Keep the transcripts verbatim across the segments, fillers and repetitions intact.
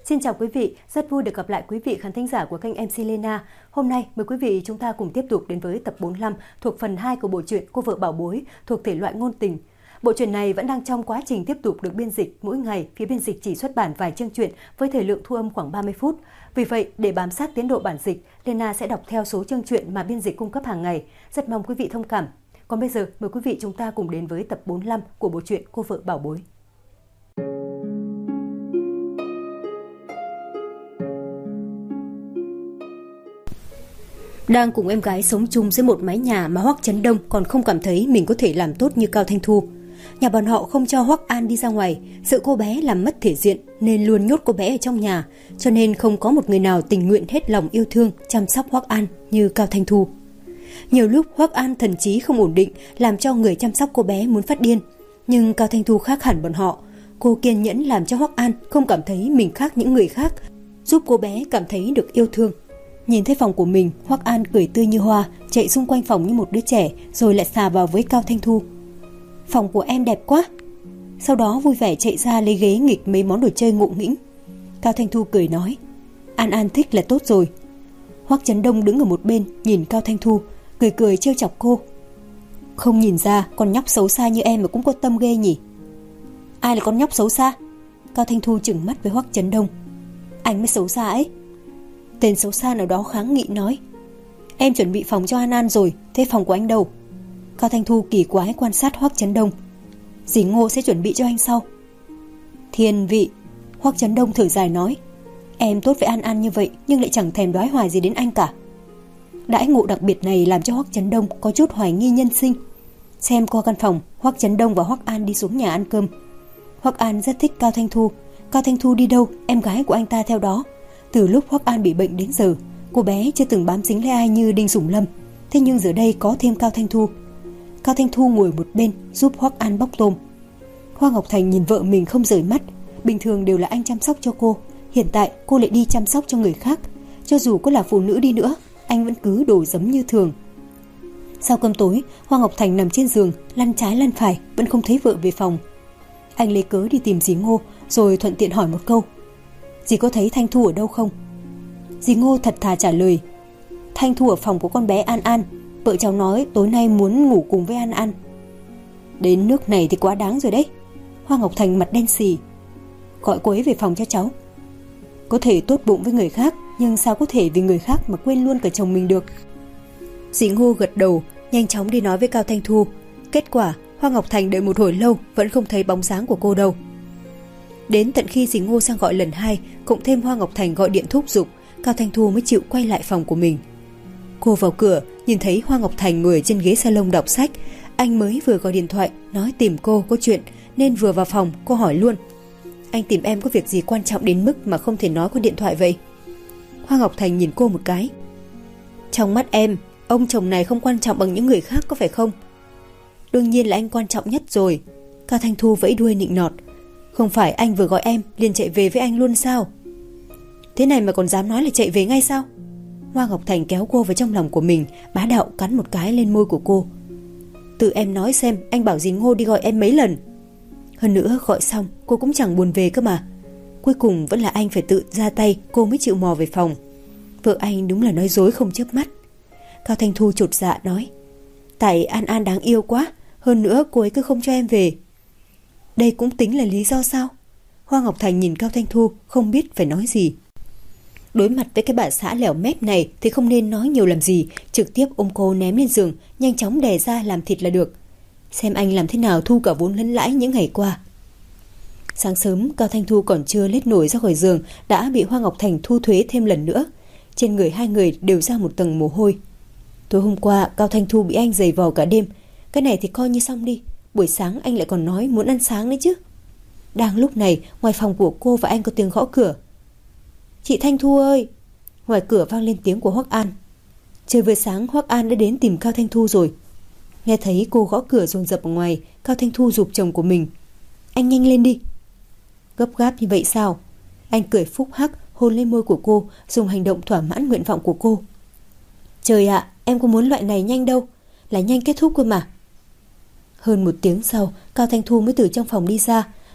Xin chào quý vị, rất vui được gặp lại quý vị khán thính giả của kênh em xê Lena. Hôm nay mời quý vị chúng ta cùng tiếp tục đến với tập bốn mươi lăm thuộc phần hai của bộ truyện Cô vợ bảo bối thuộc thể loại ngôn tình. Bộ truyện này vẫn đang trong quá trình tiếp tục được biên dịch, mỗi ngày phía biên dịch chỉ xuất bản vài chương truyện với thời lượng thu âm khoảng ba mươi phút. Vì vậy, để bám sát tiến độ bản dịch, Lena sẽ đọc theo số chương truyện mà biên dịch cung cấp hàng ngày. Rất mong quý vị thông cảm. Còn bây giờ, mời quý vị chúng ta cùng đến với tập bốn mươi lăm của bộ truyện Cô vợ bảo bối. Đang cùng em gái sống chung dưới một mái nhà mà Hoắc Chấn Đông còn không cảm thấy mình có thể làm tốt như Cao Thanh Thu. Nhà bọn họ không cho Hoắc An đi ra ngoài, sợ cô bé làm mất thể diện nên luôn nhốt cô bé ở trong nhà, cho nên không có một người nào tình nguyện hết lòng yêu thương chăm sóc Hoắc An như Cao Thanh Thu. Nhiều lúc Hoắc An thần trí không ổn định, làm cho người chăm sóc cô bé muốn phát điên, nhưng Cao Thanh Thu khác hẳn bọn họ. Cô kiên nhẫn làm cho Hoắc An không cảm thấy mình khác những người khác, giúp cô bé cảm thấy được yêu thương. Nhìn thấy phòng của mình, Hoắc An cười tươi như hoa, chạy xung quanh phòng như một đứa trẻ, rồi lại xà vào với Cao Thanh Thu. Phòng của em đẹp quá. Sau đó vui vẻ chạy ra lấy ghế nghịch mấy món đồ chơi ngộ nghĩnh. Cao Thanh Thu cười nói, An An thích là tốt rồi. Hoắc Chấn Đông đứng ở một bên nhìn Cao Thanh Thu, cười cười trêu chọc cô. Không nhìn ra con nhóc xấu xa như em mà cũng có tâm ghê nhỉ. Ai là con nhóc xấu xa? Cao Thanh Thu trừng mắt với Hoắc Chấn Đông. Anh mới xấu xa ấy. Tên xấu xa nào đó kháng nghị nói, em chuẩn bị phòng cho An An rồi, thế phòng của anh đâu? Cao Thanh Thu kỳ quái quan sát Hoắc Chấn Đông. Dì Ngô sẽ chuẩn bị cho anh sau. Thiên vị. Hoắc Chấn Đông thở dài nói, em tốt với An An như vậy nhưng lại chẳng thèm đoái hoài gì đến anh cả. Đãi ngộ đặc biệt này làm cho Hoắc Chấn Đông có chút hoài nghi nhân sinh. Xem qua căn phòng, Hoắc Chấn Đông và Hoắc An đi xuống nhà ăn cơm. Hoắc An rất thích Cao Thanh Thu. Cao Thanh Thu đi đâu, em gái của anh ta theo đó. Từ lúc Hoắc An bị bệnh đến giờ, cô bé chưa từng bám dính lấy ai như Đinh Sủng Lâm. Thế nhưng giờ đây có thêm Cao Thanh Thu. Cao Thanh Thu ngồi một bên giúp Hoắc An bóc tôm. Hoa Ngọc Thành nhìn vợ mình không rời mắt. Bình thường đều là anh chăm sóc cho cô, hiện tại cô lại đi chăm sóc cho người khác. Cho dù có là phụ nữ đi nữa, anh vẫn cứ đổ giấm như thường. Sau cơm tối, Hoa Ngọc Thành nằm trên giường, lăn trái lăn phải, vẫn không thấy vợ về phòng. Anh lấy cớ đi tìm dì Ngô, rồi thuận tiện hỏi một câu, dì có thấy Thanh Thu ở đâu không? Dì Ngô thật thà trả lời, Thanh Thu ở phòng của con bé An An, vợ cháu nói tối nay muốn ngủ cùng với An An. Đến nước này thì quá đáng rồi đấy. Hoa Ngọc Thành mặt đen xì. Gọi cô ấy về phòng cho cháu. Có thể tốt bụng với người khác, nhưng sao có thể vì người khác mà quên luôn cả chồng mình được? Dì Ngô gật đầu, nhanh chóng đi nói với Cao Thanh Thu. Kết quả Hoa Ngọc Thành đợi một hồi lâu vẫn không thấy bóng dáng của cô đâu. Đến tận khi dì Ngô sang gọi lần hai, cộng thêm Hoa Ngọc Thành gọi điện thúc giục, Cao Thanh Thu mới chịu quay lại phòng của mình. Cô vào cửa, nhìn thấy Hoa Ngọc Thành ngồi trên ghế salon đọc sách. Anh mới vừa gọi điện thoại nói tìm cô có chuyện, nên vừa vào phòng cô hỏi luôn, anh tìm em có việc gì quan trọng đến mức mà không thể nói qua điện thoại vậy? Hoa Ngọc Thành nhìn cô một cái. Trong mắt em, ông chồng này không quan trọng bằng những người khác có phải không? Đương nhiên là anh quan trọng nhất rồi. Cao Thanh Thu vẫy đuôi nịnh nọt. Không phải anh vừa gọi em liền chạy về với anh luôn sao? Thế này mà còn dám nói là chạy về ngay sao? Hoa Ngọc Thành kéo cô vào trong lòng của mình, bá đạo cắn một cái lên môi của cô. Tự em nói xem, anh bảo dì Ngô đi gọi em mấy lần. Hơn nữa gọi xong cô cũng chẳng buồn về cơ mà. Cuối cùng vẫn là anh phải tự ra tay, cô mới chịu mò về phòng. Vợ anh đúng là nói dối không chớp mắt. Cao Thanh Thu chột dạ nói, tại An An đáng yêu quá, hơn nữa cô ấy cứ không cho em về. Đây cũng tính là lý do sao? Hoa Ngọc Thành nhìn Cao Thanh Thu không biết phải nói gì. Đối mặt với cái bà xã lẻo mép này thì không nên nói nhiều làm gì, trực tiếp ôm cô ném lên giường, nhanh chóng đè ra làm thịt là được. Xem anh làm thế nào thu cả vốn lẫn lãi những ngày qua. Sáng sớm, Cao Thanh Thu còn chưa lết nổi ra khỏi giường đã bị Hoa Ngọc Thành thu thuế thêm lần nữa. Trên người hai người đều ra một tầng mồ hôi. Tối hôm qua Cao Thanh Thu bị anh giày vò cả đêm. Cái này thì coi như xong đi, buổi sáng anh lại còn nói muốn ăn sáng đấy chứ. Đang lúc này, ngoài phòng của cô và anh có tiếng gõ cửa. Chị Thanh Thu ơi! Ngoài cửa vang lên tiếng của Hoắc An. Trời vừa sáng, Hoắc An đã đến tìm Cao Thanh Thu rồi. Nghe thấy cô gõ cửa dồn dập ở ngoài, Cao Thanh Thu giục chồng của mình. Anh nhanh lên đi. Gấp gáp như vậy sao? Anh cười phúc hắc, hôn lên môi của cô, dùng hành động thỏa mãn nguyện vọng của cô. Trời ạ, à, em có muốn loại này nhanh đâu, là nhanh kết thúc cơ mà. Hơn một tiếng sau, Cao Thanh Thu mới từ trong phòng đi ra.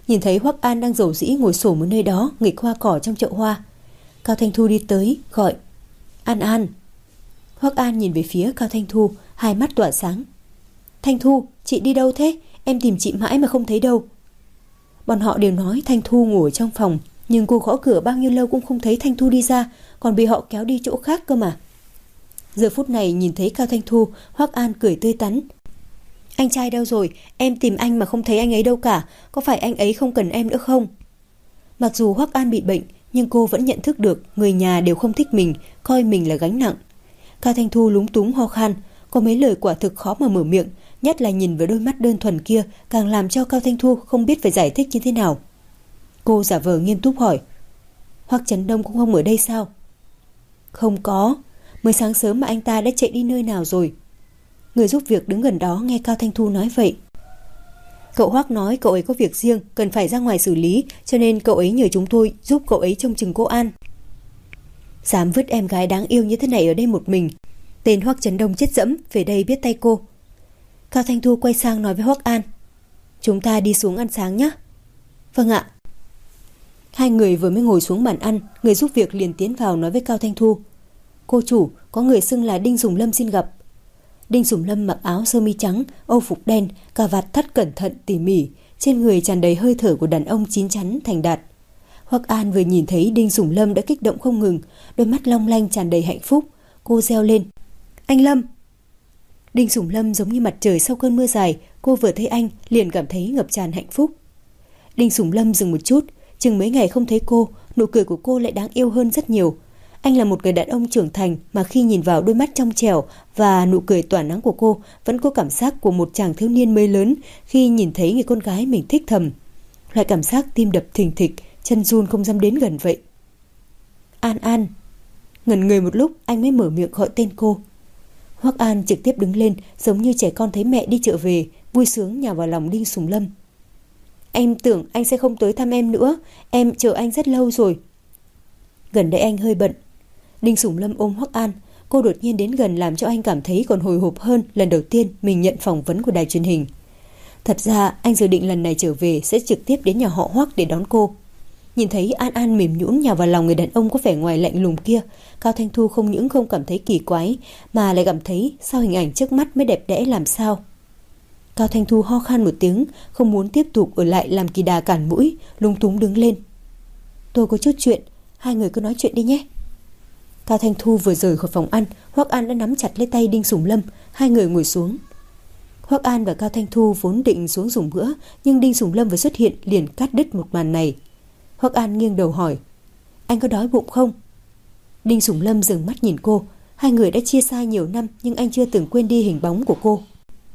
nhìn thấy Hoắc An đang rầu rĩ ngồi xổm ở nơi đó nghịch hoa cỏ trong chậu hoa. Cao Thanh Thu đi tới gọi: An An. Hoắc An nhìn về phía Cao Thanh Thu, hai mắt tỏa sáng. Thanh Thu, chị đi đâu thế? Em tìm chị mãi mà không thấy đâu. Bọn họ đều nói Thanh Thu ngủ ở trong phòng, nhưng cô gõ cửa bao nhiêu lâu cũng không thấy Thanh Thu đi ra, còn bị họ kéo đi chỗ khác cơ mà. Giờ phút này nhìn thấy Cao Thanh Thu, Hoắc An cười tươi tắn. Anh trai đâu rồi? Em tìm anh mà không thấy anh ấy đâu cả. Có phải anh ấy không cần em nữa không? Mặc dù Hoắc An bị bệnh, nhưng cô vẫn nhận thức được người nhà đều không thích mình, coi mình là gánh nặng. Cao Thanh Thu lúng túng ho khan, có mấy lời quả thực khó mà mở miệng, nhất là nhìn vào đôi mắt đơn thuần kia càng làm cho Cao Thanh Thu không biết phải giải thích như thế nào. Cô giả vờ nghiêm túc hỏi: Hoắc Chấn Đông cũng không ở đây sao? Không có, mới sáng sớm mà anh ta đã chạy đi nơi nào rồi. Người giúp việc đứng gần đó nghe Cao Thanh Thu nói vậy. Cậu Hoắc nói cậu ấy có việc riêng, cần phải ra ngoài xử lý, cho nên cậu ấy nhờ chúng tôi giúp cậu ấy trông chừng cô An. Dám vứt em gái đáng yêu như thế này ở đây một mình. Tên Hoắc Chấn Đông chết dẫm, về đây biết tay cô. Cao Thanh Thu quay sang nói với Hoắc An: Chúng ta đi xuống ăn sáng nhé. Vâng ạ. Hai người vừa mới ngồi xuống bàn ăn, người giúp việc liền tiến vào nói với Cao Thanh Thu: Cô chủ, có người xưng là Đinh Sùng Lâm xin gặp. Đinh Sùng Lâm mặc áo sơ mi trắng, âu phục đen, cà vạt thắt cẩn thận tỉ mỉ, trên người tràn đầy hơi thở của đàn ông chín chắn thành đạt. Hoắc An vừa nhìn thấy Đinh Sùng Lâm đã kích động không ngừng, đôi mắt long lanh tràn đầy hạnh phúc. Cô reo lên: Anh Lâm! Đinh Sùng Lâm giống như mặt trời sau cơn mưa dài, cô vừa thấy anh liền cảm thấy ngập tràn hạnh phúc. Đinh Sùng Lâm dừng một chút, chừng mấy ngày không thấy cô, nụ cười của cô lại đáng yêu hơn rất nhiều. Anh là một người đàn ông trưởng thành mà khi nhìn vào đôi mắt trong trẻo và nụ cười tỏa nắng của cô, vẫn có cảm giác của một chàng thiếu niên mới lớn khi nhìn thấy người con gái mình thích thầm. Loại cảm giác tim đập thình thịch, chân run không dám đến gần vậy. An An. Ngẩn người một lúc anh mới mở miệng gọi tên cô. Hoắc An trực tiếp đứng lên, giống như trẻ con thấy mẹ đi chợ về, vui sướng nhào vào lòng Đinh Sùng Lâm. Em tưởng anh sẽ không tới thăm em nữa, em chờ anh rất lâu rồi. Gần đây anh hơi bận. Đinh Sùng Lâm ôm Hoắc An, cô đột nhiên đến gần làm cho anh cảm thấy còn hồi hộp hơn lần đầu tiên mình nhận phỏng vấn của đài truyền hình. Thật ra anh dự định lần này trở về sẽ trực tiếp đến nhà họ Hoắc để đón cô. Nhìn thấy An An mềm nhũn nhào vào lòng người đàn ông có vẻ ngoài lạnh lùng kia, Cao Thanh Thu không những không cảm thấy kỳ quái mà lại cảm thấy sao hình ảnh trước mắt mới đẹp đẽ làm sao. Cao Thanh Thu ho khan một tiếng, không muốn tiếp tục ở lại làm kỳ đà cản mũi, lúng túng đứng lên. Tôi có chút chuyện, hai người cứ nói chuyện đi nhé. Cao Thanh Thu vừa rời khỏi phòng ăn, Hoắc An đã nắm chặt lấy tay Đinh Sùng Lâm, hai người ngồi xuống. Hoắc An và Cao Thanh Thu vốn định xuống dùng bữa, nhưng Đinh Sùng Lâm vừa xuất hiện liền cắt đứt một màn này. Hoắc An nghiêng đầu hỏi: Anh có đói bụng không? Đinh Sùng Lâm dừng mắt nhìn cô. Hai người đã chia xa nhiều năm, nhưng anh chưa từng quên đi hình bóng của cô.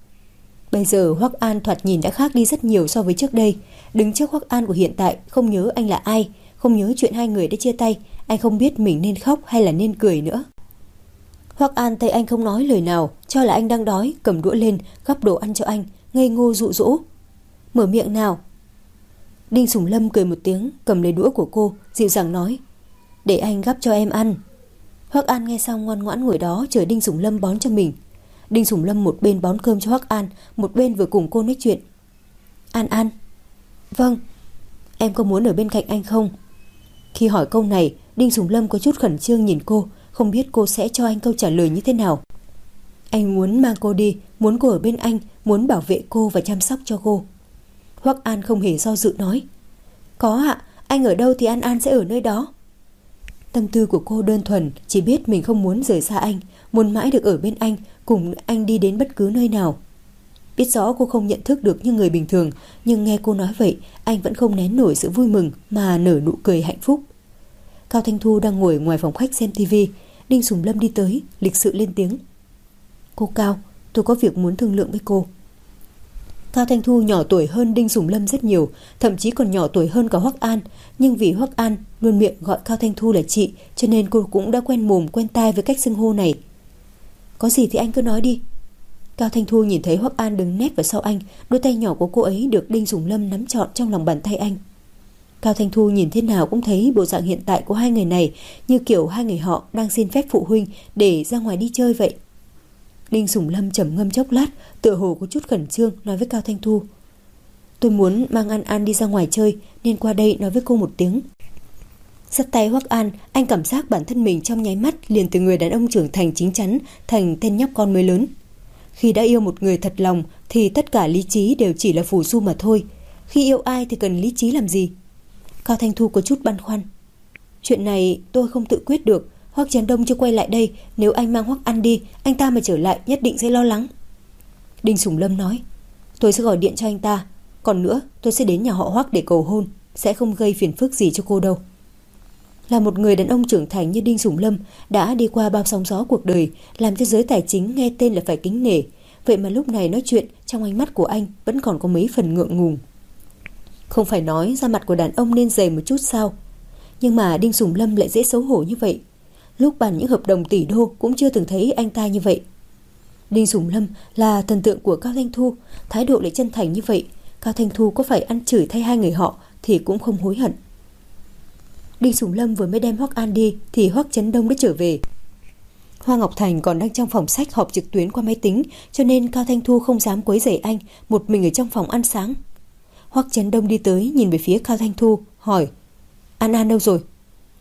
Bây giờ Hoắc An thoạt nhìn đã khác đi rất nhiều so với trước đây. Đứng trước Hoắc An của hiện tại, không nhớ anh là ai, không nhớ chuyện hai người đã chia tay, anh không biết mình nên khóc hay là nên cười nữa. Hoắc An thấy anh không nói lời nào, cho là anh đang đói, cầm đũa lên gắp đồ ăn cho anh, ngây ngô dụ dỗ. Mở miệng nào. Đinh Sùng Lâm cười một tiếng, cầm lấy đũa của cô, dịu dàng nói: Để anh gắp cho em ăn. Hoắc An nghe xong ngoan ngoãn ngồi đó chờ Đinh Sùng Lâm bón cho mình. Đinh Sùng Lâm một bên bón cơm cho Hoắc An, một bên vừa cùng cô nói chuyện. An An. Vâng. Em có muốn ở bên cạnh anh không? Khi hỏi câu này, Đinh Sùng Lâm có chút khẩn trương nhìn cô, không biết cô sẽ cho anh câu trả lời như thế nào. Anh muốn mang cô đi, muốn cô ở bên anh, muốn bảo vệ cô và chăm sóc cho cô. Hoắc An không hề do dự nói: Có ạ, anh ở đâu thì An An sẽ ở nơi đó. Tâm tư của cô đơn thuần, chỉ biết mình không muốn rời xa anh, muốn mãi được ở bên anh, cùng anh đi đến bất cứ nơi nào. Biết rõ cô không nhận thức được như người bình thường, nhưng nghe cô nói vậy, anh vẫn không nén nổi sự vui mừng mà nở nụ cười hạnh phúc. Cao Thanh Thu đang ngồi ngoài phòng khách xem tivi. Đinh Sùng Lâm đi tới, lịch sự lên tiếng: Cô Cao, tôi có việc muốn thương lượng với cô. Cao Thanh Thu nhỏ tuổi hơn Đinh Sùng Lâm rất nhiều, thậm chí còn nhỏ tuổi hơn cả Hoắc An, nhưng vì Hoắc An luôn miệng gọi Cao Thanh Thu là chị, cho nên cô cũng đã quen mồm quen tai với cách xưng hô này. Có gì thì anh cứ nói đi. Cao Thanh Thu nhìn thấy Hoắc An đứng nép vào sau anh, đôi tay nhỏ của cô ấy được Đinh Sùng Lâm nắm trọn trong lòng bàn tay anh. Cao Thanh Thu nhìn thế nào cũng thấy bộ dạng hiện tại của hai người này như kiểu hai người họ đang xin phép phụ huynh để ra ngoài đi chơi vậy. Đinh Sùng Lâm trầm ngâm chốc lát, tựa hồ có chút khẩn trương nói với Cao Thanh Thu: Tôi muốn mang An An đi ra ngoài chơi nên qua đây nói với cô một tiếng. Dắt tay Hoắc An, anh cảm giác bản thân mình trong nháy mắt liền từ người đàn ông trưởng thành chín chắn thành tên nhóc con mới lớn. Khi đã yêu một người thật lòng thì tất cả lý trí đều chỉ là phù du mà thôi. Khi yêu ai thì cần lý trí làm gì? Cao Thanh Thu có chút băn khoăn. Chuyện này tôi không tự quyết được. Hoắc Trấn Đông chưa quay lại đây, nếu anh mang Hoắc An đi, anh ta mà trở lại nhất định sẽ lo lắng. Đinh Sủng Lâm nói, tôi sẽ gọi điện cho anh ta. Còn nữa, tôi sẽ đến nhà họ Hoắc để cầu hôn, sẽ không gây phiền phức gì cho cô đâu. Là một người đàn ông trưởng thành như Đinh Sủng Lâm đã đi qua bao sóng gió cuộc đời, làm cho giới tài chính nghe tên là phải kính nể. Vậy mà lúc này nói chuyện, trong ánh mắt của anh vẫn còn có mấy phần ngượng ngùng. Không phải nói da mặt của đàn ông nên dày một chút sao? Nhưng mà Đinh Sủng Lâm lại dễ xấu hổ như vậy. Lúc bàn những hợp đồng tỷ đô cũng chưa từng thấy anh ta như vậy. Đinh Sủng Lâm là thần tượng của Cao Thanh Thu, thái độ lại chân thành như vậy, Cao Thanh Thu có phải ăn chửi thay hai người họ thì cũng không hối hận. Đinh Sủng Lâm vừa mới đem Hoắc An đi thì Hoắc Trấn Đông đã trở về. Hoa Ngọc Thành còn đang trong phòng sách họp trực tuyến qua máy tính, cho nên Cao Thanh Thu không dám quấy rầy anh, một mình ở trong phòng ăn sáng. Hoắc Trấn Đông đi tới nhìn về phía Cao Thanh Thu, hỏi: An An đâu rồi?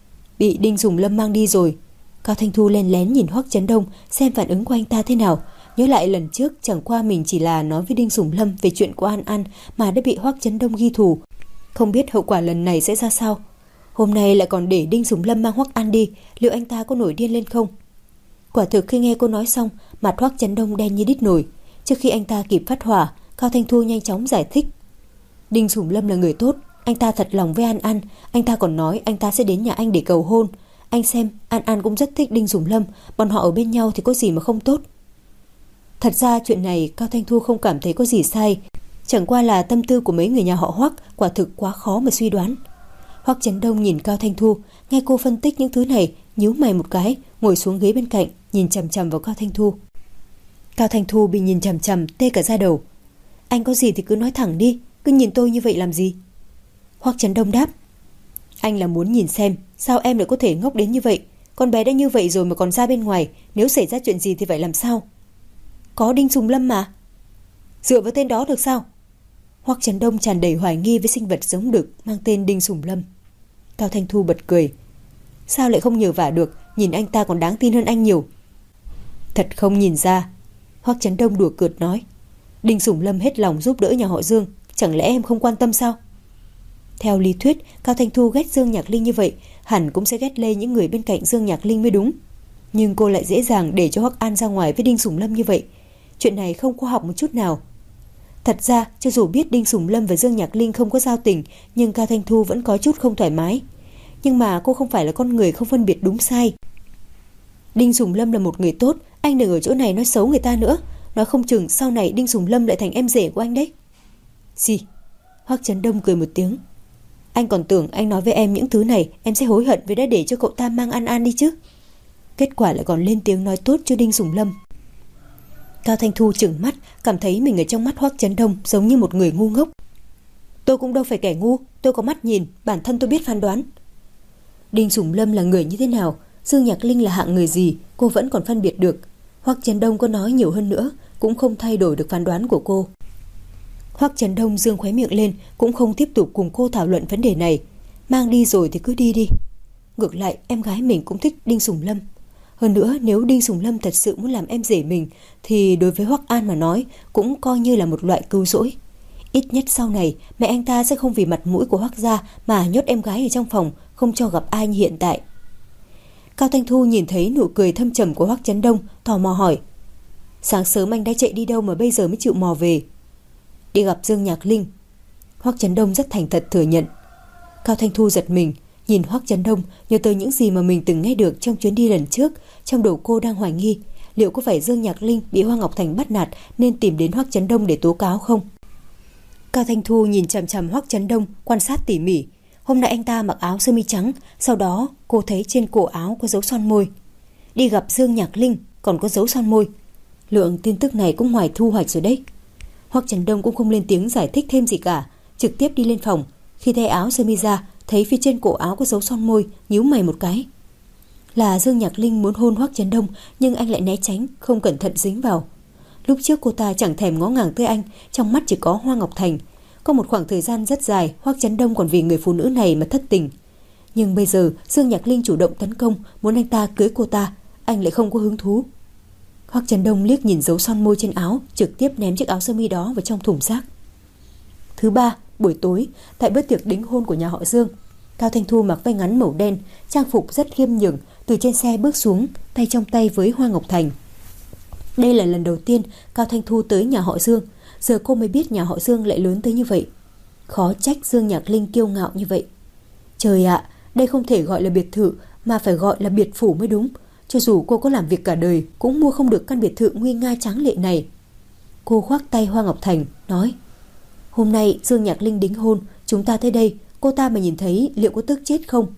Bị Đinh Sủng Lâm mang đi rồi. Cao Thanh Thu lén lén nhìn Hoắc Trấn Đông xem phản ứng của anh ta thế nào. Nhớ lại lần trước chẳng qua mình chỉ là nói với Đinh Sủng Lâm về chuyện của An An mà đã bị Hoắc Trấn Đông ghi thù. Không biết hậu quả lần này sẽ ra sao. Hôm nay lại còn để Đinh Sủng Lâm mang Hoắc An đi, liệu anh ta có nổi điên lên không? Quả thực khi nghe cô nói xong, mặt Hoắc Trấn Đông đen như đít nồi. Trước khi anh ta kịp phát hỏa, Cao Thanh Thu nhanh chóng giải thích. Đinh Sủng Lâm là người tốt, anh ta thật lòng với An An, anh ta còn nói anh ta sẽ đến nhà anh để cầu hôn. Anh xem, An An cũng rất thích Đinh Sủng Lâm, bọn họ ở bên nhau thì có gì mà không tốt. Thật ra chuyện này Cao Thanh Thu không cảm thấy có gì sai, chẳng qua là tâm tư của mấy người nhà họ Hoắc quả thực quá khó mà suy đoán. Hoắc Trấn Đông nhìn Cao Thanh Thu, nghe cô phân tích những thứ này, nhíu mày một cái, ngồi xuống ghế bên cạnh, nhìn chằm chằm vào Cao Thanh Thu. Cao Thanh Thu bị nhìn chằm chằm tê cả da đầu. Anh có gì thì cứ nói thẳng đi, cứ nhìn tôi như vậy làm gì? Hoắc Trấn Đông đáp. Anh là muốn nhìn xem sao em lại có thể ngốc đến như vậy. Con bé đã như vậy rồi mà còn ra bên ngoài, nếu xảy ra chuyện gì thì phải làm sao? Có Đinh Sủng Lâm mà. Dựa vào tên đó được sao? Hoắc Trấn Đông tràn đầy hoài nghi với sinh vật giống đực mang tên Đinh Sủng Lâm. Cao Thanh Thu bật cười. Sao lại không nhờ vả được, nhìn anh ta còn đáng tin hơn anh nhiều. Thật không nhìn ra. Hoắc Trấn Đông đùa cợt nói. Đinh Sủng Lâm hết lòng giúp đỡ nhà họ Dương, chẳng lẽ em không quan tâm sao? Theo lý thuyết, Cao Thanh Thu ghét Dương Nhạc Linh như vậy, hẳn cũng sẽ ghét lây những người bên cạnh Dương Nhạc Linh mới đúng. Nhưng cô lại dễ dàng để cho Hoắc An ra ngoài với Đinh Sủng Lâm như vậy. Chuyện này không khoa học một chút nào. Thật ra, cho dù biết Đinh Sủng Lâm và Dương Nhạc Linh không có giao tình, nhưng Cao Thanh Thu vẫn có chút không thoải mái. Nhưng mà cô không phải là con người không phân biệt đúng sai. Đinh Sủng Lâm là một người tốt, anh đừng ở chỗ này nói xấu người ta nữa. Nói không chừng sau này Đinh Sủng Lâm lại thành em rể của anh đấy. Gì? Hoắc Trấn Đông cười một tiếng. Anh còn tưởng anh nói với em những thứ này em sẽ hối hận vì đã để cho cậu ta mang An An đi chứ. Kết quả lại còn lên tiếng nói tốt cho Đinh Sủng Lâm. Cao Thanh Thu trừng mắt, cảm thấy mình ở trong mắt Hoắc Trấn Đông giống như một người ngu ngốc. Tôi cũng đâu phải kẻ ngu, tôi có mắt nhìn, bản thân tôi biết phán đoán. Đinh Sủng Lâm là người như thế nào, Dương Nhạc Linh là hạng người gì, cô vẫn còn phân biệt được. Hoắc Trấn Đông có nói nhiều hơn nữa cũng không thay đổi được phán đoán của cô. Hoắc Trấn Đông dương khóe miệng lên, cũng không tiếp tục cùng cô thảo luận vấn đề này. Mang đi rồi thì cứ đi đi. Ngược lại em gái mình cũng thích Đinh Sủng Lâm. Hơn nữa nếu Đinh Sủng Lâm thật sự muốn làm em rể mình thì đối với Hoắc An mà nói cũng coi như là một loại cứu rỗi. Ít nhất sau này mẹ anh ta sẽ không vì mặt mũi của Hoắc gia mà nhốt em gái ở trong phòng, không cho gặp ai như hiện tại. Cao Thanh Thu nhìn thấy nụ cười thâm trầm của Hoắc Trấn Đông, tò mò hỏi. Sáng sớm anh đã chạy đi đâu mà bây giờ mới chịu mò về? Đi gặp Dương Nhạc Linh. Hoắc Trấn Đông rất thành thật thừa nhận. Cao Thanh Thu giật mình, nhìn Hoắc Trấn Đông, nhớ tới những gì mà mình từng nghe được trong chuyến đi lần trước, trong đầu cô đang hoài nghi, liệu có phải Dương Nhạc Linh bị Hoa Ngọc Thành bắt nạt nên tìm đến Hoắc Trấn Đông để tố cáo không? Cao Thanh Thu nhìn chằm chằm Hoắc Trấn Đông, quan sát tỉ mỉ. Hôm nay anh ta mặc áo sơ mi trắng, sau đó cô thấy trên cổ áo có dấu son môi. Đi gặp Dương Nhạc Linh còn có dấu son môi. Lượng tin tức này cũng ngoài thu hoạch rồi đấy. Hoắc Trấn Đông cũng không lên tiếng giải thích thêm gì cả, trực tiếp đi lên phòng. Khi thay áo sơ mi ra, thấy phía trên cổ áo có dấu son môi, nhíu mày một cái. Là Dương Nhạc Linh muốn hôn Hoắc Trấn Đông, nhưng anh lại né tránh, không cẩn thận dính vào. Lúc trước cô ta chẳng thèm ngó ngàng tới anh, trong mắt chỉ có Hoa Ngọc Thành. Có một khoảng thời gian rất dài, Hoắc Chấn Đông còn vì người phụ nữ này mà thất tình. Nhưng bây giờ Dương Nhạc Linh chủ động tấn công, muốn anh ta cưới cô ta, anh lại không có hứng thú. Hoắc Chấn Đông liếc nhìn dấu son môi trên áo, trực tiếp ném chiếc áo sơ mi đó vào trong thùng rác. Thứ ba, buổi tối, tại bữa tiệc đính hôn của nhà họ Dương, Cao Thanh Thu mặc váy ngắn màu đen, trang phục rất khiêm nhường, từ trên xe bước xuống, tay trong tay với Hoa Ngọc Thành. Đây là lần đầu tiên Cao Thanh Thu tới nhà họ Dương, giờ cô mới biết nhà họ Dương lại lớn tới như vậy. Khó trách Dương Nhạc Linh kiêu ngạo như vậy. Trời ạ, đây không thể gọi là biệt thự mà phải gọi là biệt phủ mới đúng. Cho dù cô có làm việc cả đời cũng mua không được căn biệt thự nguy nga tráng lệ này. Cô khoác tay Hoa Ngọc Thành nói: Hôm nay Dương Nhạc Linh đính hôn, chúng ta tới đây, cô ta mà nhìn thấy liệu có tức chết không?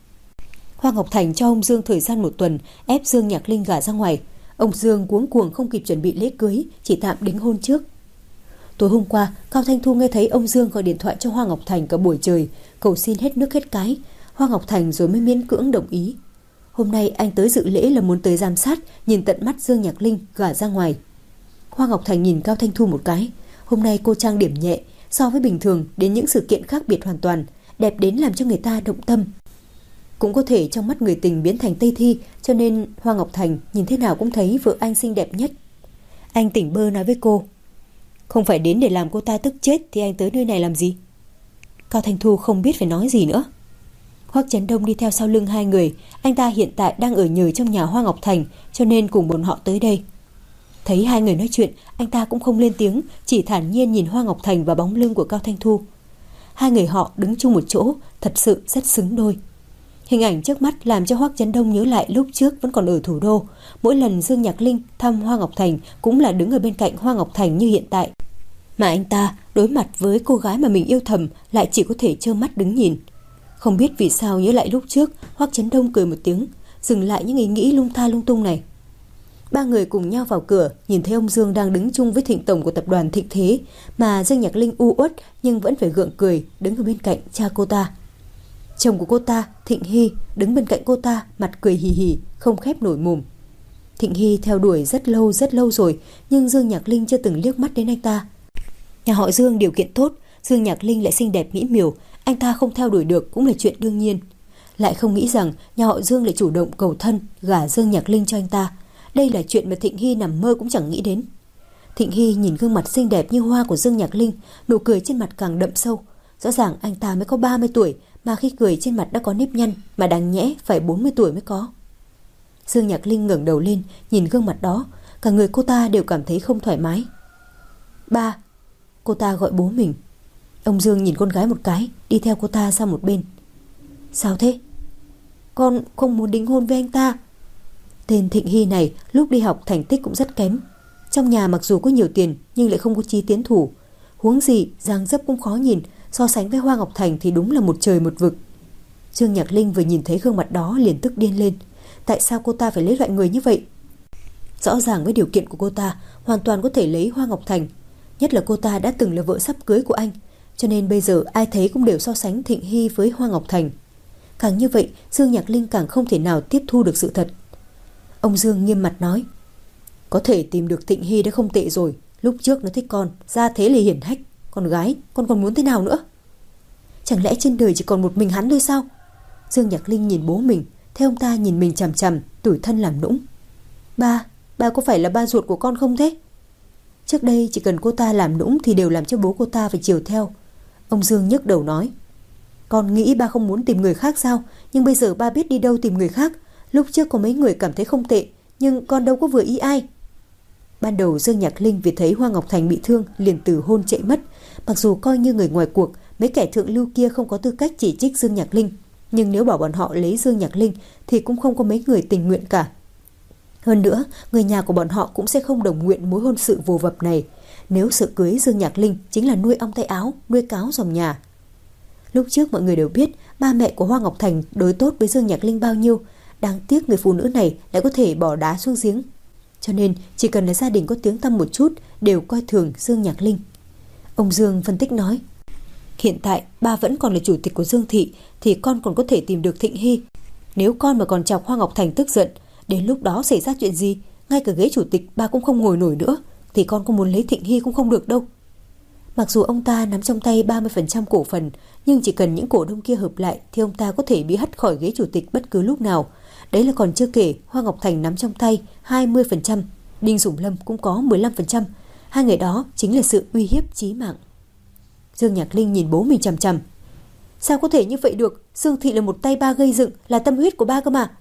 Hoa Ngọc Thành cho ông Dương thời gian một tuần ép Dương Nhạc Linh gả ra ngoài. Ông Dương cuống cuồng không kịp chuẩn bị lễ cưới, chỉ tạm đính hôn trước. Tối hôm qua, Cao Thanh Thu nghe thấy ông Dương gọi điện thoại cho Hoa Ngọc Thành cả buổi trời, cầu xin hết nước hết cái. Hoa Ngọc Thành rồi mới miễn cưỡng đồng ý. Hôm nay anh tới dự lễ là muốn tới giám sát, nhìn tận mắt Dương Nhạc Linh gả ra ngoài. Hoa Ngọc Thành nhìn Cao Thanh Thu một cái. Hôm nay cô trang điểm nhẹ, so với bình thường đến những sự kiện khác biệt hoàn toàn, đẹp đến làm cho người ta động tâm. Cũng có thể trong mắt người tình biến thành Tây Thi, cho nên Hoa Ngọc Thành nhìn thế nào cũng thấy vợ anh xinh đẹp nhất. Anh tỉnh bơ nói với cô: Không phải đến để làm cô ta tức chết thì anh tới nơi này làm gì? Cao Thanh Thu không biết phải nói gì nữa. Hoắc Chấn Đông đi theo sau lưng hai người. Anh ta hiện tại đang ở nhờ trong nhà Hoa Ngọc Thành, cho nên cùng bọn họ tới đây. Thấy hai người nói chuyện, anh ta cũng không lên tiếng, chỉ thản nhiên nhìn Hoa Ngọc Thành và bóng lưng của Cao Thanh Thu. Hai người họ đứng chung một chỗ, thật sự rất xứng đôi. Hình ảnh trước mắt làm cho Hoắc Chấn Đông nhớ lại lúc trước vẫn còn ở thủ đô. Mỗi lần Dương Nhạc Linh thăm Hoa Ngọc Thành cũng là đứng ở bên cạnh Hoa Ngọc Thành như hiện tại. Mà anh ta đối mặt với cô gái mà mình yêu thầm lại chỉ có thể trơ mắt đứng nhìn. Không biết vì sao nhớ lại lúc trước, Hoắc Chấn Đông cười một tiếng, dừng lại những ý nghĩ lung tha lung tung này. Ba người cùng nhau vào cửa, nhìn thấy ông Dương đang đứng chung với Thịnh tổng của tập đoàn Thịnh Thế, mà Dương Nhạc Linh u uất nhưng vẫn phải gượng cười đứng ở bên cạnh cha cô ta. Chồng của cô ta, Thịnh Hy, đứng bên cạnh cô ta, mặt cười hì hì, không khép nổi mồm. Thịnh Hy theo đuổi rất lâu rất lâu rồi, nhưng Dương Nhạc Linh chưa từng liếc mắt đến anh ta. Nhà họ Dương điều kiện tốt, Dương Nhạc Linh lại xinh đẹp mỹ miều, anh ta không theo đuổi được cũng là chuyện đương nhiên. Lại không nghĩ rằng nhà họ Dương lại chủ động cầu thân gả Dương Nhạc Linh cho anh ta. Đây là chuyện mà Thịnh Hy nằm mơ cũng chẳng nghĩ đến. Thịnh Hy nhìn gương mặt xinh đẹp như hoa của Dương Nhạc Linh, nụ cười trên mặt càng đậm sâu. Rõ ràng anh ta mới có ba mươi tuổi, mà khi cười trên mặt đã có nếp nhăn, mà đáng nhẽ phải bốn mươi tuổi mới có. Dương Nhạc Linh ngẩng đầu lên, nhìn gương mặt đó, cả người cô ta đều cảm thấy không thoải mái. Ba, cô ta gọi bố mình. Ông Dương nhìn con gái một cái, đi theo cô ta sang một bên. Sao thế? Con không muốn đính hôn với anh ta. Tên Thịnh Hy này lúc đi học thành tích cũng rất kém. Trong nhà mặc dù có nhiều tiền nhưng lại không có chí tiến thủ. Huống gì dáng dấp cũng khó nhìn, so sánh với Hoa Ngọc Thành thì đúng là một trời một vực. Dương Nhạc Linh vừa nhìn thấy gương mặt đó liền tức điên lên. Tại sao cô ta phải lấy loại người như vậy? Rõ ràng với điều kiện của cô ta hoàn toàn có thể lấy Hoa Ngọc Thành. Nhất là cô ta đã từng là vợ sắp cưới của anh, cho nên bây giờ ai thấy cũng đều so sánh Thịnh Hy với Hoa Ngọc Thành. Càng như vậy, Dương Nhạc Linh càng không thể nào tiếp thu được sự thật. Ông Dương nghiêm mặt nói: Có thể tìm được Thịnh Hy đã không tệ rồi. Lúc trước nó thích con, ra thế là hiển hách. Con gái, con còn muốn thế nào nữa? Chẳng lẽ trên đời chỉ còn một mình hắn thôi sao? Dương Nhạc Linh nhìn bố mình, theo ông ta nhìn mình chằm chằm, tủi thân làm nũng. Ba, ba có phải là ba ruột của con không thế? Trước đây chỉ cần cô ta làm nũng thì đều làm cho bố cô ta phải chiều theo. Ông Dương nhức đầu nói: Con nghĩ ba không muốn tìm người khác sao? Nhưng bây giờ ba biết đi đâu tìm người khác. Lúc trước có mấy người cảm thấy không tệ, nhưng con đâu có vừa ý ai. Ban đầu Dương Nhạc Linh vì thấy Hoa Ngọc Thành bị thương liền từ hôn chạy mất. Mặc dù coi như người ngoài cuộc, mấy kẻ thượng lưu kia không có tư cách chỉ trích Dương Nhạc Linh, nhưng nếu bảo bọn họ lấy Dương Nhạc Linh thì cũng không có mấy người tình nguyện cả. Hơn nữa, người nhà của bọn họ cũng sẽ không đồng nguyện mối hôn sự vô vập này. Nếu sự cưới Dương Nhạc Linh chính là nuôi ong tay áo, nuôi cáo dòm nhà. Lúc trước mọi người đều biết ba mẹ của Hoa Ngọc Thành đối tốt với Dương Nhạc Linh bao nhiêu. Đáng tiếc người phụ nữ này lại có thể bỏ đá xuống giếng. Cho nên chỉ cần là gia đình có tiếng tăm một chút đều coi thường Dương Nhạc Linh. Ông Dương phân tích nói: Hiện tại ba vẫn còn là chủ tịch của Dương Thị thì con còn có thể tìm được Thịnh Hy. Nếu con mà còn chọc Hoa Ngọc Thành tức giận, đến lúc đó xảy ra chuyện gì, ngay cả ghế chủ tịch ba cũng không ngồi nổi nữa, thì con có muốn lấy Thịnh Hy cũng không được đâu. Mặc dù ông ta nắm trong tay ba mươi phần trăm cổ phần, nhưng chỉ cần những cổ đông kia hợp lại thì ông ta có thể bị hất khỏi ghế chủ tịch bất cứ lúc nào. Đấy là còn chưa kể Hoa Ngọc Thành nắm trong tay hai mươi phần trăm, Đinh Sủng Lâm cũng có mười lăm phần trăm. Hai người đó chính là sự uy hiếp chí mạng. Dương Nhạc Linh nhìn bố mình chằm chằm. Sao có thể như vậy được? Dương Thị là một tay ba gây dựng, là tâm huyết của ba cơ mà.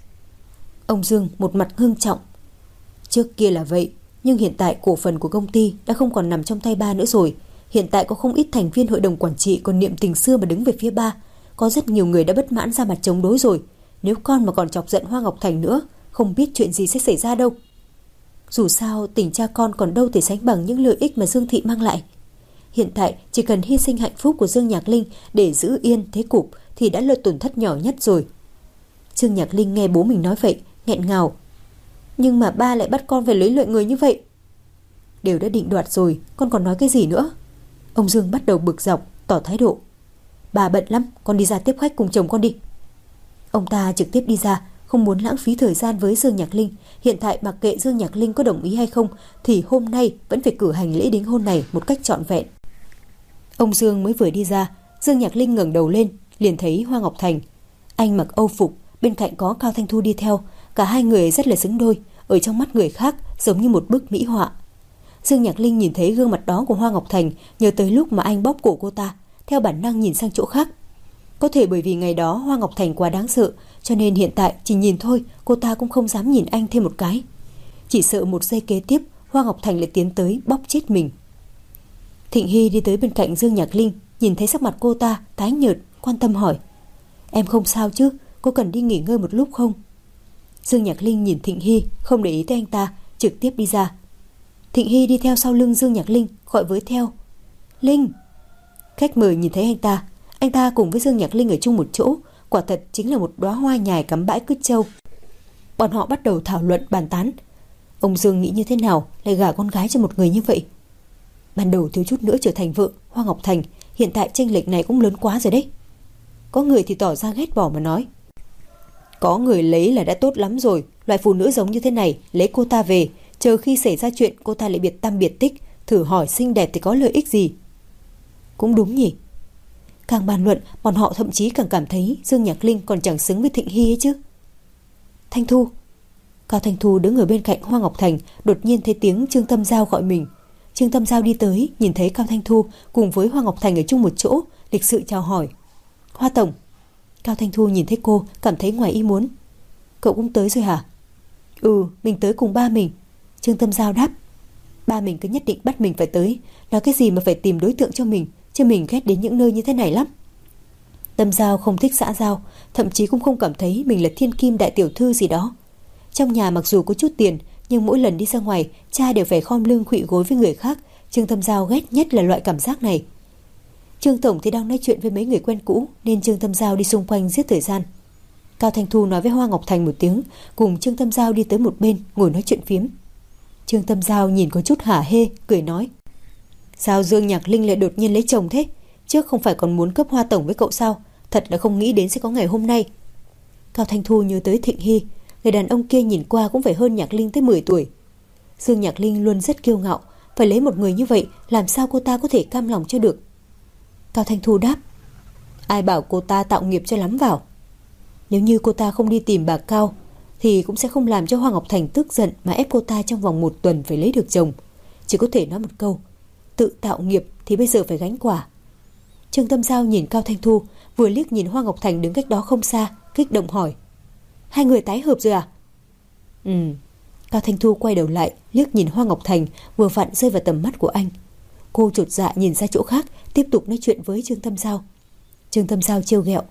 Ông Dương một mặt ngưng trọng. Trước kia là vậy, nhưng hiện tại cổ phần của công ty đã không còn nằm trong tay ba nữa rồi. Hiện tại có không ít thành viên hội đồng quản trị còn niệm tình xưa mà đứng về phía ba. Có rất nhiều người đã bất mãn ra mặt chống đối rồi. Nếu con mà còn chọc giận Hoa Ngọc Thành nữa, không biết chuyện gì sẽ xảy ra đâu. Dù sao tình cha con còn đâu thể sánh bằng những lợi ích mà Dương Thị mang lại. Hiện tại chỉ cần hy sinh hạnh phúc của Dương Nhạc Linh để giữ yên thế cục thì đã là tổn thất nhỏ nhất rồi. Dương Nhạc Linh nghe bố mình nói vậy, nghẹn ngào. Nhưng mà ba lại bắt con phải lấy lợi người như vậy. Đều đã định đoạt rồi, con còn nói cái gì nữa? Ông Dương bắt đầu bực dọc, tỏ thái độ. Bà bận lắm, con đi ra tiếp khách cùng chồng con đi. Ông ta trực tiếp đi ra, không muốn lãng phí thời gian với Dương Nhạc Linh. Hiện tại mặc kệ Dương Nhạc Linh có đồng ý hay không thì hôm nay vẫn phải cử hành lễ đính hôn này một cách trọn vẹn. Ông Dương mới vừa đi ra, Dương Nhạc Linh ngẩng đầu lên, liền thấy Hoa Ngọc Thành. Anh mặc âu phục, bên cạnh có Cao Thanh Thu đi theo. Cả hai người rất là xứng đôi, ở trong mắt người khác giống như một bức mỹ họa. Dương Nhạc Linh nhìn thấy gương mặt đó của Hoa Ngọc Thành, nhớ tới lúc mà anh bóp cổ cô ta, theo bản năng nhìn sang chỗ khác. Có thể bởi vì ngày đó Hoa Ngọc Thành quá đáng sợ, cho nên hiện tại chỉ nhìn thôi cô ta cũng không dám nhìn anh thêm một cái. Chỉ sợ một giây kế tiếp Hoa Ngọc Thành lại tiến tới bóp chết mình. Thịnh Hy đi tới bên cạnh Dương Nhạc Linh, nhìn thấy sắc mặt cô ta tái nhợt, quan tâm hỏi. Em không sao chứ, cô cần đi nghỉ ngơi một lúc không? Dương Nhạc Linh nhìn Thịnh Hy, không để ý tới anh ta, trực tiếp đi ra. Thịnh Hy đi theo sau lưng Dương Nhạc Linh, gọi với theo. Linh! Khách mời nhìn thấy anh ta, anh ta cùng với Dương Nhạc Linh ở chung một chỗ, quả thật chính là một đóa hoa nhài cắm bãi cứt châu. Bọn họ bắt đầu thảo luận bàn tán. Ông Dương nghĩ như thế nào lại gả con gái cho một người như vậy? Ban đầu thiếu chút nữa trở thành vợ Hoa Ngọc Thành, hiện tại chênh lệch này cũng lớn quá rồi đấy. Có người thì tỏ ra ghét bỏ mà nói. Có người lấy là đã tốt lắm rồi, loại phụ nữ giống như thế này lấy cô ta về, chờ khi xảy ra chuyện cô ta lại biệt tâm biệt tích, thử hỏi xinh đẹp thì có lợi ích gì? Cũng đúng nhỉ. Càng bàn luận, bọn họ thậm chí càng cảm thấy Dương Nhạc Linh còn chẳng xứng với Thịnh Hy ấy chứ. Thanh Thu. Cao Thanh Thu đứng ở bên cạnh Hoa Ngọc Thành, đột nhiên thấy tiếng Trương Tâm Giao gọi mình. Trương Tâm Giao đi tới, nhìn thấy Cao Thanh Thu cùng với Hoa Ngọc Thành ở chung một chỗ, lịch sự chào hỏi. Hoa tổng. Cao Thanh Thu nhìn thấy cô, cảm thấy ngoài ý muốn. Cậu cũng tới rồi hả? Ừ, mình tới cùng ba mình. Trương Tâm Giao đáp. Ba mình cứ nhất định bắt mình phải tới, nói cái gì mà phải tìm đối tượng cho mình, chứ mình ghét đến những nơi như thế này lắm. Tâm Giao không thích xã giao, thậm chí cũng không cảm thấy mình là thiên kim đại tiểu thư gì đó. Trong nhà mặc dù có chút tiền, nhưng mỗi lần đi ra ngoài, cha đều phải khom lưng khuỵu gối với người khác. Trương Tâm Giao ghét nhất là loại cảm giác này. Trương tổng thì đang nói chuyện với mấy người quen cũ, nên Trương Tâm Giao đi xung quanh giết thời gian. Cao Thanh Thu nói với Hoa Ngọc Thành một tiếng, cùng Trương Tâm Giao đi tới một bên ngồi nói chuyện phiếm. Trương Tâm Giao nhìn có chút hả hê, cười nói. Sao Dương Nhạc Linh lại đột nhiên lấy chồng thế? Trước không phải còn muốn cấp Hoa tổng với cậu sao? Thật là không nghĩ đến sẽ có ngày hôm nay. Cao Thanh Thu nhớ tới Thịnh Hy, người đàn ông kia nhìn qua cũng phải hơn Nhạc Linh tới mười tuổi. Dương Nhạc Linh luôn rất kiêu ngạo, phải lấy một người như vậy, làm sao cô ta có thể cam lòng cho được? Cao Thanh Thu đáp. Ai bảo cô ta tạo nghiệp cho lắm vào. Nếu như cô ta không đi tìm bà Cao thì cũng sẽ không làm cho Hoa Ngọc Thành tức giận mà ép cô ta trong vòng một tuần phải lấy được chồng. Chỉ có thể nói một câu, tự tạo nghiệp thì bây giờ phải gánh quả. Trương Tâm Giao nhìn Cao Thanh Thu, vừa liếc nhìn Hoa Ngọc Thành đứng cách đó không xa, kích động hỏi. Hai người tái hợp rồi à? Ừ. Cao Thanh Thu quay đầu lại, liếc nhìn Hoa Ngọc Thành, vừa vặn rơi vào tầm mắt của anh. Cô chột dạ nhìn ra chỗ khác, tiếp tục nói chuyện với Trương Tâm Giao. Trương Tâm Giao trêu ghẹo.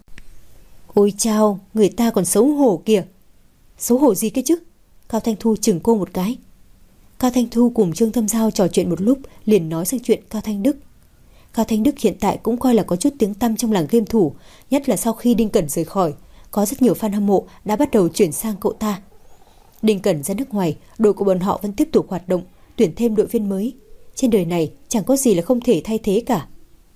Ôi chao, người ta còn xấu hổ kìa. Xấu hổ gì cái chứ? Cao Thanh Thu chừng cô một cái. Cao Thanh Thu cùng Trương Tâm Giao trò chuyện một lúc, liền nói sang chuyện Cao Thanh Đức. Cao Thanh Đức hiện tại cũng coi là có chút tiếng tăm trong làng game thủ, nhất là sau khi Đinh Cẩn rời khỏi, có rất nhiều fan hâm mộ đã bắt đầu chuyển sang cậu ta. Đinh Cẩn ra nước ngoài, đội của bọn họ vẫn tiếp tục hoạt động, tuyển thêm đội viên mới. Trên đời này chẳng có gì là không thể thay thế cả.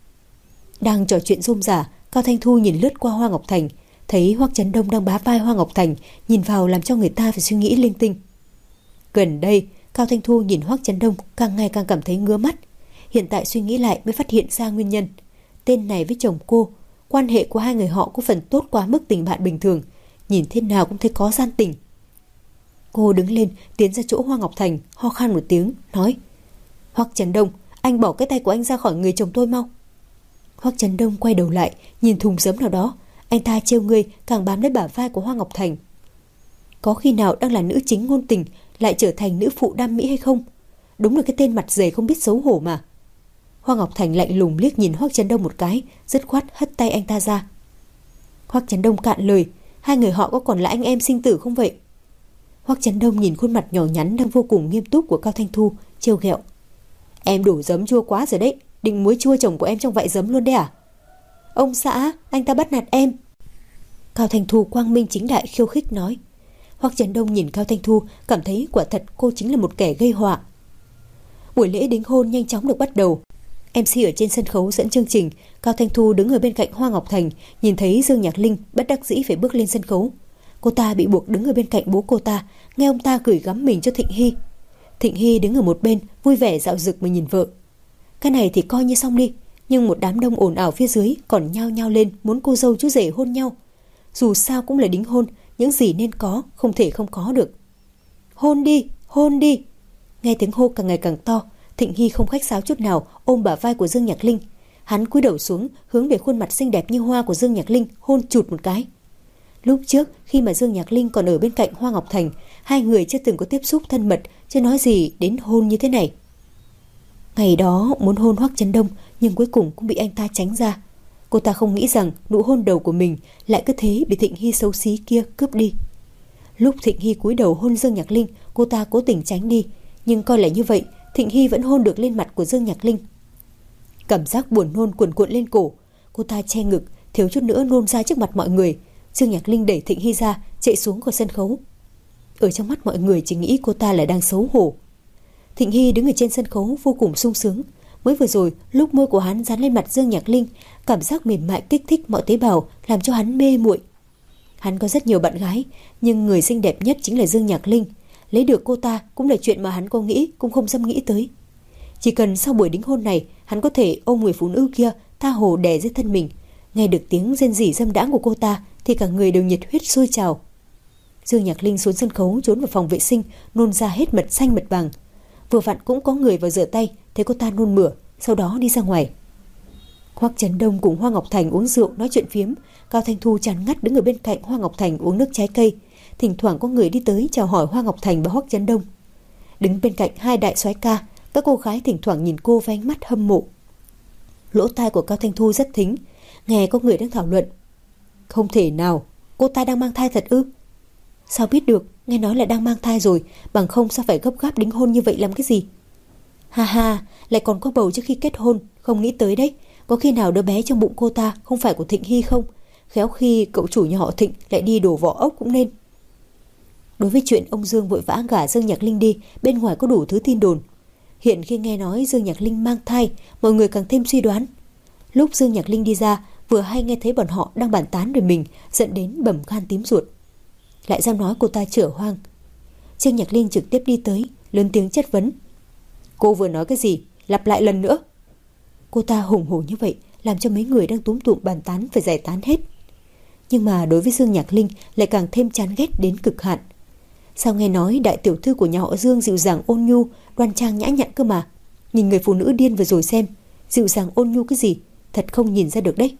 Đang trò chuyện rôm rả, Cao Thanh Thu nhìn lướt qua Hoa Ngọc Thành, thấy Hoắc Chấn Đông đang bá vai Hoa Ngọc Thành, nhìn vào làm cho người ta phải suy nghĩ linh tinh. Gần đây, Cao Thanh Thu nhìn Hoắc Chấn Đông càng ngày càng cảm thấy ngứa mắt. Hiện tại suy nghĩ lại mới phát hiện ra nguyên nhân. Tên này với chồng cô, quan hệ của hai người họ có phần tốt quá mức tình bạn bình thường, nhìn thế nào cũng thấy có gian tình. Cô đứng lên tiến ra chỗ Hoa Ngọc Thành, ho khan một tiếng, nói: Hoắc Trấn Đông, anh bỏ cái tay của anh ra khỏi người chồng tôi mau. Hoắc Trấn Đông quay đầu lại, nhìn thùng giấm nào đó. Anh ta trêu người càng bám lấy bả vai của Hoa Ngọc Thành. Có khi nào đang là nữ chính ngôn tình lại trở thành nữ phụ đam mỹ hay không? Đúng là cái tên mặt dày không biết xấu hổ mà. Hoa Ngọc Thành lạnh lùng liếc nhìn Hoắc Trấn Đông một cái, dứt khoát hất tay anh ta ra. Hoắc Trấn Đông cạn lời: Hai người họ có còn là anh em sinh tử không vậy? Hoắc Trấn Đông nhìn khuôn mặt nhỏ nhắn đang vô cùng nghiêm túc của Cao Thanh Thu, trêu ghẹo: Em đổ giấm chua quá rồi đấy, định muối chua chồng của em trong vại giấm luôn đấy à? Ông xã, anh ta bắt nạt em. Cao Thanh Thu quang minh chính đại khiêu khích nói. Hoắc Trấn Đông nhìn Cao Thanh Thu, cảm thấy quả thật cô chính là một kẻ gây họa. Buổi lễ đính hôn nhanh chóng được bắt đầu. em xê ở trên sân khấu dẫn chương trình. Cao Thanh Thu đứng ở bên cạnh Hoa Ngọc Thành, nhìn thấy Dương Nhạc Linh bất đắc dĩ phải bước lên sân khấu. Cô ta bị buộc đứng ở bên cạnh bố cô ta, nghe ông ta gửi gắm mình cho Thịnh Hy. Thịnh Hy đứng ở một bên vui vẻ dạo dực mà nhìn vợ. Cái này thì coi như xong đi, nhưng một đám đông ồn ào phía dưới còn nhao nhao lên muốn cô dâu chú rể hôn nhau. Dù sao cũng là đính hôn, những gì nên có không thể không có được. Hôn đi, hôn đi. Nghe tiếng hô càng ngày càng to, Thịnh Hy không khách sáo chút nào ôm bả vai của Dương Nhạc Linh. Hắn cúi đầu xuống hướng về khuôn mặt xinh đẹp như hoa của Dương Nhạc Linh hôn chụt một cái. Lúc trước khi mà Dương Nhạc Linh còn ở bên cạnh Hoa Ngọc Thành, hai người chưa từng có tiếp xúc thân mật, chứ nói gì đến hôn như thế này. Ngày đó muốn hôn Hoắc Trấn Đông, nhưng cuối cùng cũng bị anh ta tránh ra. Cô ta không nghĩ rằng nụ hôn đầu của mình lại cứ thế bị Thịnh Hy xấu xí kia cướp đi. Lúc Thịnh Hy cúi đầu hôn Dương Nhạc Linh, cô ta cố tình tránh đi, nhưng coi là như vậy, Thịnh Hy vẫn hôn được lên mặt của Dương Nhạc Linh. Cảm giác buồn nôn cuồn cuộn lên cổ, cô ta che ngực, thiếu chút nữa nôn ra trước mặt mọi người. Dương Nhạc Linh đẩy Thịnh Hy ra, chạy xuống khỏi sân khấu. Ở trong mắt mọi người chỉ nghĩ cô ta là đang xấu hổ. Thịnh Hy đứng ở trên sân khấu vô cùng sung sướng. Mới vừa rồi, lúc môi của hắn dán lên mặt Dương Nhạc Linh, cảm giác mềm mại kích thích mọi tế bào, làm cho hắn mê muội. Hắn có rất nhiều bạn gái, nhưng người xinh đẹp nhất chính là Dương Nhạc Linh. Lấy được cô ta cũng là chuyện mà hắn có nghĩ cũng không dám nghĩ tới. Chỉ cần sau buổi đính hôn này, hắn có thể ôm người phụ nữ kia tha hồ đè dưới thân mình. Nghe được tiếng rên rỉ dâm đãng của cô ta thì cả người đều nhiệt huyết sôi trào. Dương Nhạc Linh xuống sân khấu trốn vào phòng vệ sinh, nôn ra hết mật xanh mật vàng. Vừa vặn cũng có người vào rửa tay, thấy cô ta nôn mửa, sau đó đi ra ngoài. Hoắc Trấn Đông cùng Hoa Ngọc Thành uống rượu nói chuyện phiếm. Cao Thanh Thu chán ngắt đứng ở bên cạnh Hoa Ngọc Thành uống nước trái cây. Thỉnh thoảng có người đi tới chào hỏi Hoa Ngọc Thành và Hoắc Trấn Đông. Đứng bên cạnh hai đại soái ca, các cô gái thỉnh thoảng nhìn cô với ánh mắt hâm mộ. Lỗ tai của Cao Thanh Thu rất thính, nghe có người đang thảo luận. Không thể nào, cô ta đang mang thai thật ư? Sao biết được, nghe nói là đang mang thai rồi, bằng không sao phải gấp gáp đính hôn như vậy làm cái gì? Ha ha, lại còn có bầu trước khi kết hôn, không nghĩ tới đấy. Có khi nào đứa bé trong bụng cô ta không phải của Thịnh Hy không? Khéo khi cậu chủ nhà họ Thịnh lại đi đổ vỏ ốc cũng nên. Đối với chuyện ông Dương vội vã gả Dương Nhạc Linh đi, bên ngoài có đủ thứ tin đồn. Hiện khi nghe nói Dương Nhạc Linh mang thai, mọi người càng thêm suy đoán. Lúc Dương Nhạc Linh đi ra, vừa hay nghe thấy bọn họ đang bàn tán về mình, dẫn đến bầm gan tím ruột. Lại dám nói cô ta chửa hoang. Dương Nhạc Linh trực tiếp đi tới, lớn tiếng chất vấn. Cô vừa nói cái gì? Lặp lại lần nữa. Cô ta hùng hổ như vậy, làm cho mấy người đang túm tụm bàn tán phải giải tán hết. Nhưng mà đối với Dương Nhạc Linh lại càng thêm chán ghét đến cực hạn. Sao nghe nói đại tiểu thư của nhà họ Dương dịu dàng ôn nhu, đoan trang nhã nhặn cơ mà. Nhìn người phụ nữ điên vừa rồi xem, dịu dàng ôn nhu cái gì, thật không nhìn ra được đấy.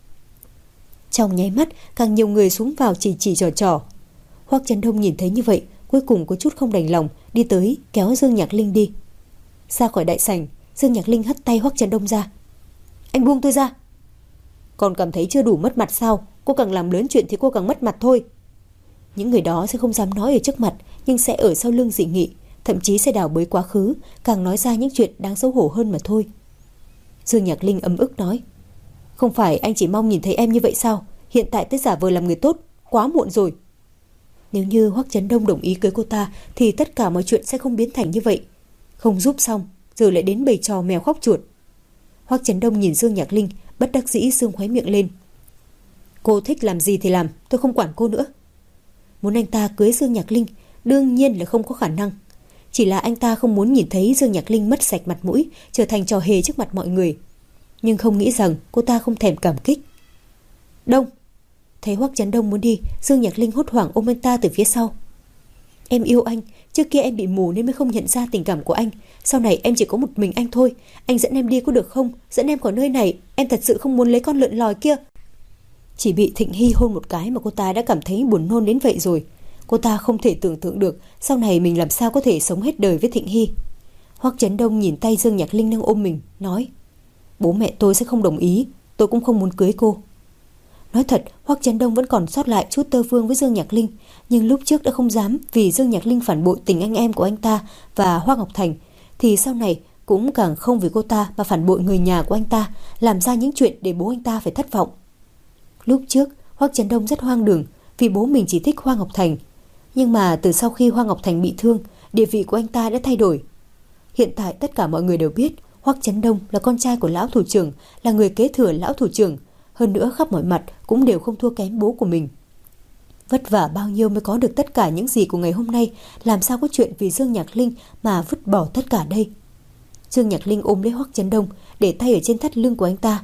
Trong nháy mắt, càng nhiều người xuống vào chỉ chỉ trò trò. Hoắc Trấn Đông nhìn thấy như vậy, cuối cùng có chút không đành lòng, đi tới kéo Dương Nhạc Linh đi. Ra khỏi đại sảnh, Dương Nhạc Linh hất tay Hoắc Trấn Đông ra. Anh buông tôi ra. Còn cảm thấy chưa đủ mất mặt sao? Cô càng làm lớn chuyện thì cô càng mất mặt thôi. Những người đó sẽ không dám nói ở trước mặt, nhưng sẽ ở sau lưng dị nghị, thậm chí sẽ đào bới quá khứ, càng nói ra những chuyện đáng xấu hổ hơn mà thôi. Dương Nhạc Linh ấm ức nói. Không phải anh chỉ mong nhìn thấy em như vậy sao? Hiện tại tới giả vờ làm người tốt, quá muộn rồi. Nếu như Hoắc Trấn Đông đồng ý cưới cô ta thì tất cả mọi chuyện sẽ không biến thành như vậy. Không giúp xong, giờ lại đến bày trò mèo khóc chuột. Hoắc Trấn Đông nhìn Dương Nhạc Linh, bất đắc dĩ dương khóe miệng lên. Cô thích làm gì thì làm, tôi không quản cô nữa. Muốn anh ta cưới Dương Nhạc Linh đương nhiên là không có khả năng. Chỉ là anh ta không muốn nhìn thấy Dương Nhạc Linh mất sạch mặt mũi, trở thành trò hề trước mặt mọi người. Nhưng không nghĩ rằng cô ta không thèm cảm kích. Đông! Thấy Hoắc Chấn Đông muốn đi, Dương Nhạc Linh hốt hoảng ôm anh ta từ phía sau. Em yêu anh, trước kia em bị mù nên mới không nhận ra tình cảm của anh. Sau này em chỉ có một mình anh thôi. Anh dẫn em đi có được không? Dẫn em khỏi nơi này, em thật sự không muốn lấy con lợn lòi kia. Chỉ bị Thịnh Hy hôn một cái mà cô ta đã cảm thấy buồn nôn đến vậy rồi. Cô ta không thể tưởng tượng được sau này mình làm sao có thể sống hết đời với Thịnh Hy. Hoắc Chấn Đông nhìn tay Dương Nhạc Linh đang ôm mình, nói: Bố mẹ tôi sẽ không đồng ý, tôi cũng không muốn cưới cô. Nói thật, Hoắc Chấn Đông vẫn còn sót lại chút tơ vương với Dương Nhạc Linh, nhưng lúc trước đã không dám vì Dương Nhạc Linh phản bội tình anh em của anh ta và Hoắc Ngọc Thành, thì sau này cũng càng không vì cô ta mà phản bội người nhà của anh ta, làm ra những chuyện để bố anh ta phải thất vọng. Lúc trước, Hoắc Chấn Đông rất hoang đường vì bố mình chỉ thích Hoa Ngọc Thành, nhưng mà từ sau khi Hoa Ngọc Thành bị thương, địa vị của anh ta đã thay đổi. Hiện tại tất cả mọi người đều biết Hoắc Chấn Đông là con trai của lão thủ trưởng, là người kế thừa lão thủ trưởng, hơn nữa khắp mọi mặt cũng đều không thua kém bố của mình. Vất vả bao nhiêu mới có được tất cả những gì của ngày hôm nay, làm sao có chuyện vì Dương Nhạc Linh mà vứt bỏ tất cả đây. Dương Nhạc Linh ôm lấy Hoắc Chấn Đông, để tay ở trên thắt lưng của anh ta.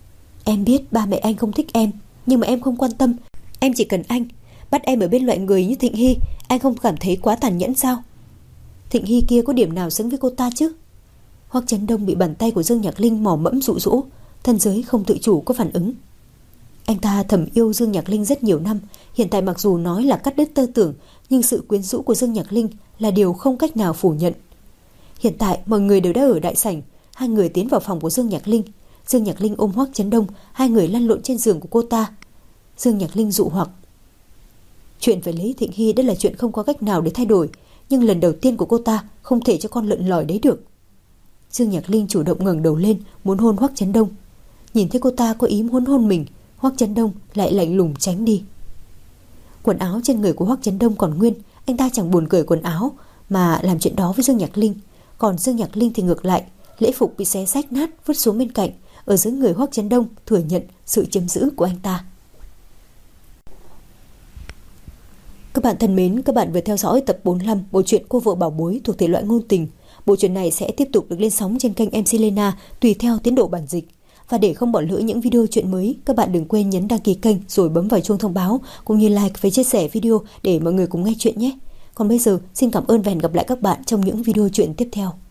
Em biết ba mẹ anh không thích em, nhưng mà em không quan tâm, em chỉ cần anh. Bắt em ở bên loại người như Thịnh Hy, anh không cảm thấy quá tàn nhẫn sao? Thịnh Hy kia có điểm nào xứng với cô ta chứ? Hoắc Chấn Đông bị bàn tay của Dương Nhạc Linh mò mẫm dụ dỗ, thân giới không tự chủ có phản ứng. Anh ta thầm yêu Dương Nhạc Linh rất nhiều năm, hiện tại mặc dù nói là cắt đứt tơ tưởng, nhưng sự quyến rũ của Dương Nhạc Linh là điều không cách nào phủ nhận. Hiện tại mọi người đều đã ở đại sảnh, hai người tiến vào phòng của Dương Nhạc Linh. Dương Nhạc Linh ôm Hoắc Chấn Đông, hai người lăn lộn trên giường của cô ta. Dương Nhạc Linh dụ hoặc: Chuyện phải lấy Thịnh Hy đã là chuyện không có cách nào để thay đổi, nhưng lần đầu tiên của cô ta không thể cho con lợn lòi đấy được. Dương Nhạc Linh chủ động ngẩng đầu lên, muốn hôn Hoắc Chấn Đông. Nhìn thấy cô ta có ý muốn hôn mình, Hoắc Chấn Đông lại lạnh lùng tránh đi. Quần áo trên người của Hoắc Chấn Đông còn nguyên, anh ta chẳng buồn cởi quần áo mà làm chuyện đó với Dương Nhạc Linh. Còn Dương Nhạc Linh thì ngược lại, lễ phục bị xé rách nát vứt xuống bên cạnh, ở dưới người Hoắc Chấn Đông thừa nhận sự chiếm giữ của anh ta. Các bạn thân mến, các bạn vừa theo dõi tập bốn mươi lăm bộ truyện Cô vợ bảo bối thuộc thể loại ngôn tình. Bộ truyện này sẽ tiếp tục được lên sóng trên kênh em xê Lena tùy theo tiến độ bản dịch. Và để không bỏ lỡ những video truyện mới, các bạn đừng quên nhấn đăng ký kênh rồi bấm vào chuông thông báo, cũng như like và chia sẻ video để mọi người cùng nghe chuyện nhé. Còn bây giờ, xin cảm ơn và hẹn gặp lại các bạn trong những video truyện tiếp theo.